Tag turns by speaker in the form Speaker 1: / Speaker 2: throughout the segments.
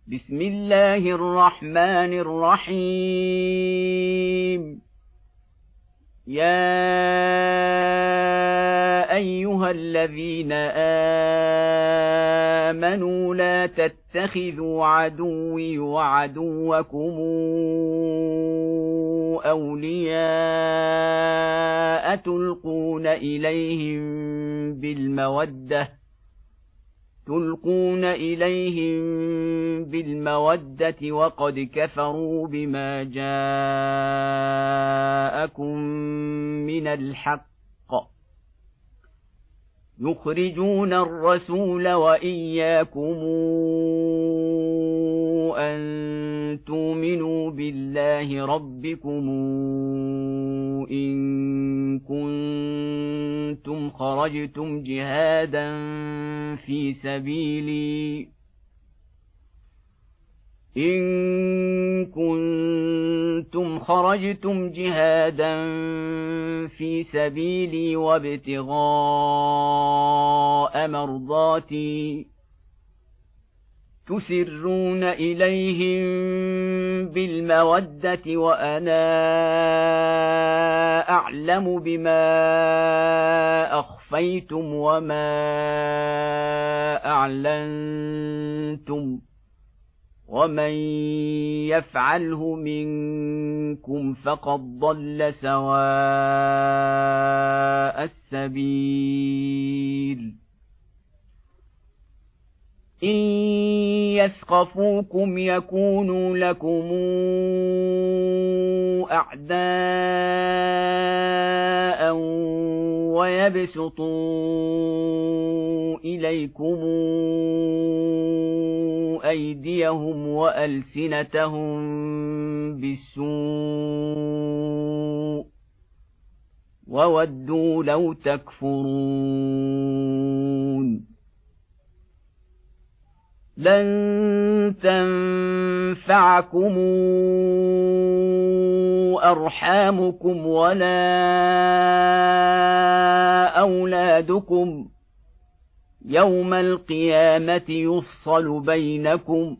Speaker 1: بسم الله الرحمن الرحيم. يا أيها الذين آمنوا لا تتخذوا عدوي وعدوكم أولياء تلقون إليهم بالمودة وقد كفروا بما جاءكم من الحق يخرجون الرسول وإياكم أن تؤمنوا بالله ربكم إن كنتم خرجتم جهادا في سبيلي وابتغاء مرضاتي تسرون إليهم بالمودة وأنا أعلم بما أخفيتم وما أعلنتم ومن يفعله منكم فقد ضل سواء السبيل. إن يثقفوكم يكونوا لكم أعداء ويبسطوا إليكم أيديهم وألسنتهم بالسوء وودوا لو تكفرون. لن تنفعكم أرحامكم ولا أولادكم يوم القيامة يفصل بينكم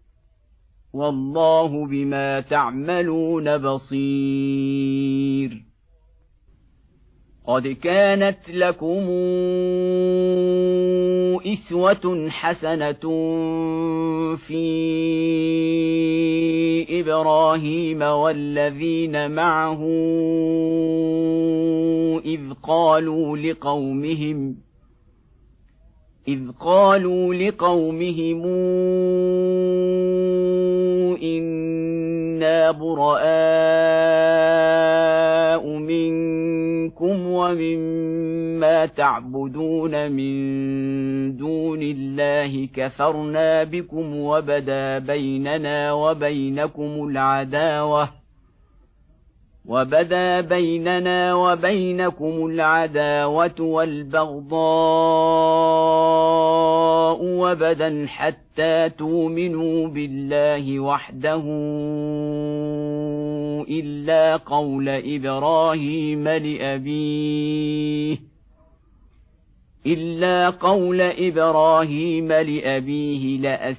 Speaker 1: والله بما تعملون بصير. قد كانت لكم أسوة حسنة في إبراهيم والذين معه إذ قالوا لقومهم إنا براء منكم ومما تعبدون من دون الله كفرنا بكم وبدا بيننا وبينكم العداوة والبغضاء وبدا حتى تؤمنوا بالله وحده إلا قول إبراهيم لأبيه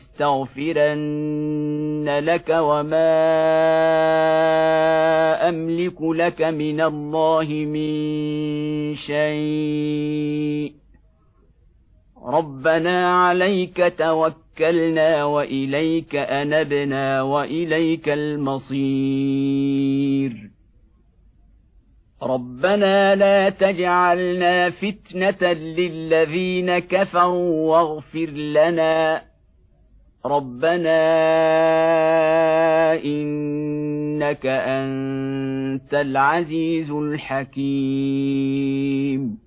Speaker 1: لأستغفرن لك وما أملك لك من الله من شيء ربنا عليك توكلنا وإليك أنبنا وإليك المصير. ربنا لا تجعلنا فتنة للذين كفروا واغفر لنا ربنا إنك أنت العزيز الحكيم.